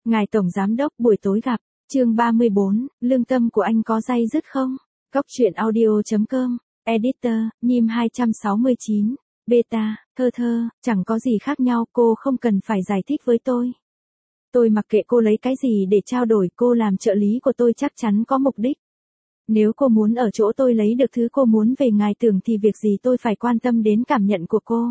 Ngài Tổng Giám Đốc buổi tối gặp, chương 34, lương tâm của anh có day dứt không? Góc truyện audio.com, editor, Nhim 269, beta, thơ, chẳng có gì khác nhau, cô không cần phải giải thích với tôi. Tôi mặc kệ cô lấy cái gì để trao đổi, cô làm trợ lý của tôi chắc chắn có mục đích. Nếu cô muốn ở chỗ tôi lấy được thứ cô muốn về ngài tưởng thì việc gì tôi phải quan tâm đến cảm nhận của cô.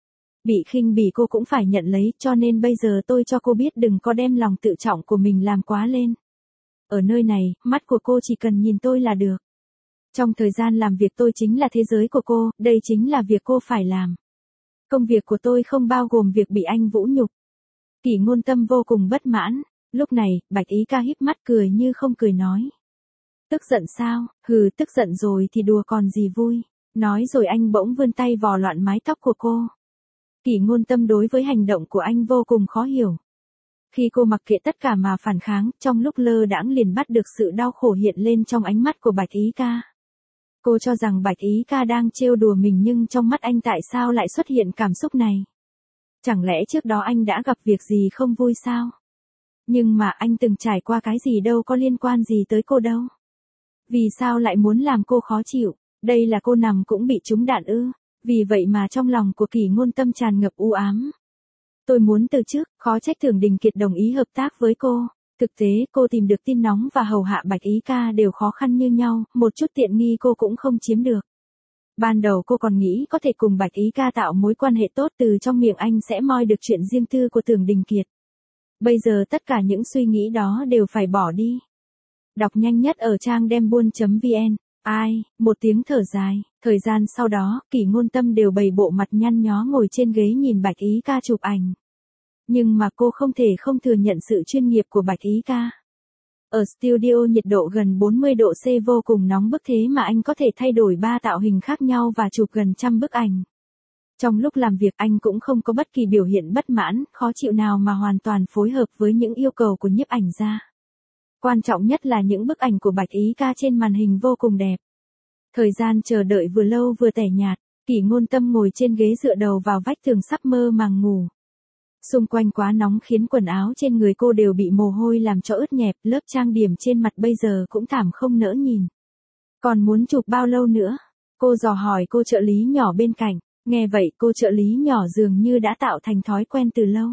Bị khinh bỉ cô cũng phải nhận lấy, cho nên bây giờ tôi cho cô biết đừng có đem lòng tự trọng của mình làm quá lên. Ở nơi này, mắt của cô chỉ cần nhìn tôi là được. Trong thời gian làm việc tôi chính là thế giới của cô, đây chính là việc cô phải làm. Công việc của tôi không bao gồm việc bị anh vũ nhục. Kỷ Ngôn Tâm vô cùng bất mãn, lúc này, Bạch Ý Ca híp mắt cười như không cười nói. Tức giận sao, tức giận rồi thì đùa còn gì vui. Nói rồi anh bỗng vươn tay vò loạn mái tóc của cô. Kỷ Ngôn Tâm đối với hành động của anh vô cùng khó hiểu. Khi cô mặc kệ tất cả mà phản kháng, trong lúc lơ đãng liền bắt được sự đau khổ hiện lên trong ánh mắt của Bạch Ý Ca. Cô cho rằng Bạch Ý Ca đang trêu đùa mình nhưng trong mắt anh tại sao lại xuất hiện cảm xúc này? Chẳng lẽ trước đó anh đã gặp việc gì không vui sao? Nhưng mà anh từng trải qua cái gì đâu có liên quan gì tới cô đâu. Vì sao lại muốn làm cô khó chịu? Đây là cô nằm cũng bị trúng đạn ư? Vì vậy mà trong lòng của Kỷ Ngôn Tâm tràn ngập u ám. Tôi muốn từ chức, khó trách Tưởng Đình Kiệt đồng ý hợp tác với cô. Thực tế cô tìm được tin nóng và hầu hạ Bạch Ý Ca đều khó khăn như nhau, một chút tiện nghi cô cũng không chiếm được. Ban đầu cô còn nghĩ có thể cùng Bạch Ý Ca tạo mối quan hệ tốt, từ trong miệng anh sẽ moi được chuyện riêng tư của Tưởng Đình Kiệt. Bây giờ tất cả những suy nghĩ đó đều phải bỏ đi. Đọc nhanh nhất ở trang dembuôn.vn. Ai, một tiếng thở dài, thời gian sau đó, Kỷ Ngôn Tâm đều bày bộ mặt nhăn nhó ngồi trên ghế nhìn Bạch Ý Ca chụp ảnh. Nhưng mà cô không thể không thừa nhận sự chuyên nghiệp của Bạch Ý Ca. Ở studio nhiệt độ gần 40 độ C vô cùng nóng bức thế mà anh có thể thay đổi 3 tạo hình khác nhau và chụp gần 100 bức ảnh. Trong lúc làm việc anh cũng không có bất kỳ biểu hiện bất mãn, khó chịu nào mà hoàn toàn phối hợp với những yêu cầu của nhiếp ảnh gia. Quan trọng nhất là những bức ảnh của Bạch Ý Ca trên màn hình vô cùng đẹp. Thời gian chờ đợi vừa lâu vừa tẻ nhạt, Kỷ Ngôn Tâm ngồi trên ghế dựa đầu vào vách tường sắp mơ màng ngủ. Xung quanh quá nóng khiến quần áo trên người cô đều bị mồ hôi làm cho ướt nhẹp, lớp trang điểm trên mặt bây giờ cũng thảm không nỡ nhìn. Còn muốn chụp bao lâu nữa? Cô dò hỏi cô trợ lý nhỏ bên cạnh, nghe vậy cô trợ lý nhỏ dường như đã tạo thành thói quen từ lâu.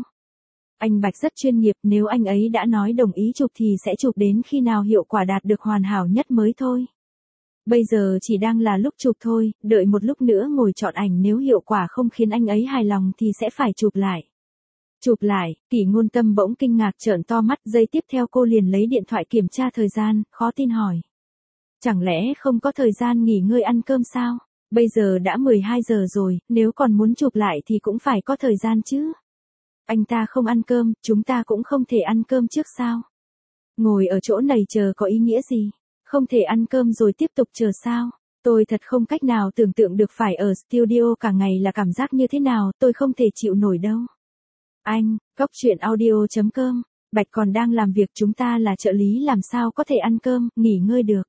Anh Bạch rất chuyên nghiệp, nếu anh ấy đã nói đồng ý chụp thì sẽ chụp đến khi nào hiệu quả đạt được hoàn hảo nhất mới thôi. Bây giờ chỉ đang là lúc chụp thôi, đợi một lúc nữa ngồi chọn ảnh, nếu hiệu quả không khiến anh ấy hài lòng thì sẽ phải chụp lại. Chụp lại, Kỷ Ngôn Tâm bỗng kinh ngạc trợn to mắt, giây tiếp theo cô liền lấy điện thoại kiểm tra thời gian, khó tin hỏi. Chẳng lẽ không có thời gian nghỉ ngơi ăn cơm sao? Bây giờ đã 12 giờ rồi, nếu còn muốn chụp lại thì cũng phải có thời gian chứ. Anh ta không ăn cơm, chúng ta cũng không thể ăn cơm trước sao? Ngồi ở chỗ này chờ có ý nghĩa gì? Không thể ăn cơm rồi tiếp tục chờ sao? Tôi thật không cách nào tưởng tượng được phải ở studio cả ngày là cảm giác như thế nào, tôi không thể chịu nổi đâu. Anh, góc truyện audio.com, Bạch còn đang làm việc, chúng ta là trợ lý làm sao có thể ăn cơm, nghỉ ngơi được.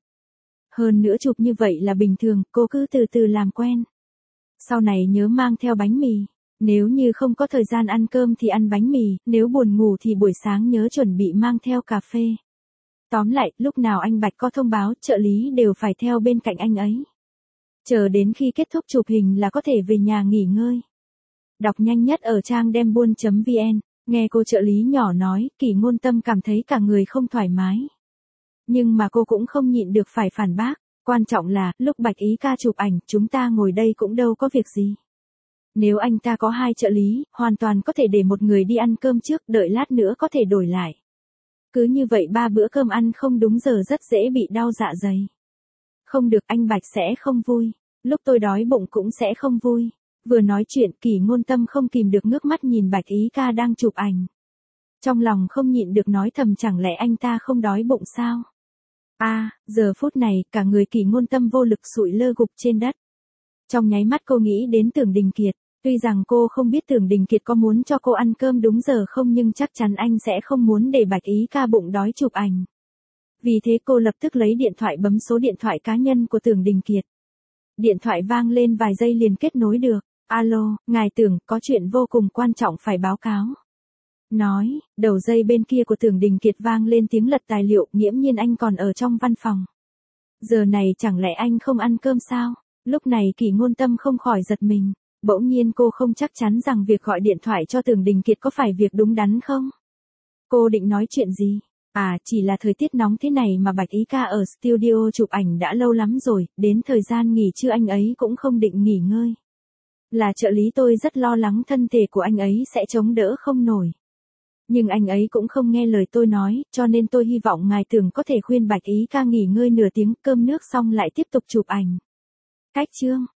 Hơn nữa chụp như vậy là bình thường, cô cứ từ từ làm quen. Sau này nhớ mang theo bánh mì. Nếu như không có thời gian ăn cơm thì ăn bánh mì, nếu buồn ngủ thì buổi sáng nhớ chuẩn bị mang theo cà phê. Tóm lại, lúc nào anh Bạch có thông báo, trợ lý đều phải theo bên cạnh anh ấy. Chờ đến khi kết thúc chụp hình là có thể về nhà nghỉ ngơi. Đọc nhanh nhất ở trang dembuôn.vn, nghe cô trợ lý nhỏ nói, Kỷ Ngôn Tâm cảm thấy cả người không thoải mái. Nhưng mà cô cũng không nhịn được phải phản bác, quan trọng là, lúc Bạch Ý Ca chụp ảnh, chúng ta ngồi đây cũng đâu có việc gì. Nếu anh ta có 2 trợ lý, hoàn toàn có thể để một người đi ăn cơm trước, đợi lát nữa có thể đổi lại. Cứ như vậy 3 bữa cơm ăn không đúng giờ rất dễ bị đau dạ dày. Không được, anh Bạch sẽ không vui. Lúc tôi đói bụng cũng sẽ không vui. Vừa nói chuyện, Kỷ Ngôn Tâm không kìm được ngước mắt nhìn Bạch Ý Ca đang chụp ảnh. Trong lòng không nhịn được nói thầm, chẳng lẽ anh ta không đói bụng sao? Giờ phút này, cả người Kỷ Ngôn Tâm vô lực sụi lơ gục trên đất. Trong nháy mắt cô nghĩ đến Tưởng Đình Kiệt. Tuy rằng cô không biết Tưởng Đình Kiệt có muốn cho cô ăn cơm đúng giờ không, nhưng chắc chắn anh sẽ không muốn để Bạch Ý Ca bụng đói chụp ảnh. Vì thế cô lập tức lấy điện thoại bấm số điện thoại cá nhân của Tưởng Đình Kiệt. Điện thoại vang lên vài giây liền kết nối được. Alo, ngài Tưởng, có chuyện vô cùng quan trọng phải báo cáo. Nói, đầu dây bên kia của Tưởng Đình Kiệt vang lên tiếng lật tài liệu, nghiễm nhiên anh còn ở trong văn phòng. Giờ này chẳng lẽ anh không ăn cơm sao? Lúc này Kỷ Ngôn Tâm không khỏi giật mình. Bỗng nhiên cô không chắc chắn rằng việc gọi điện thoại cho Tưởng Đình Kiệt có phải việc đúng đắn không? Cô định nói chuyện gì? À, chỉ là thời tiết nóng thế này mà Bạch Ý ca ở studio chụp ảnh đã lâu lắm rồi, đến thời gian nghỉ trưa anh ấy cũng không định nghỉ ngơi. Là trợ lý tôi rất lo lắng thân thể của anh ấy sẽ chống đỡ không nổi. Nhưng anh ấy cũng không nghe lời tôi nói, cho nên tôi hy vọng ngài Tưởng có thể khuyên Bạch Ý ca nghỉ ngơi nửa tiếng, cơm nước xong lại tiếp tục chụp ảnh. Cách chương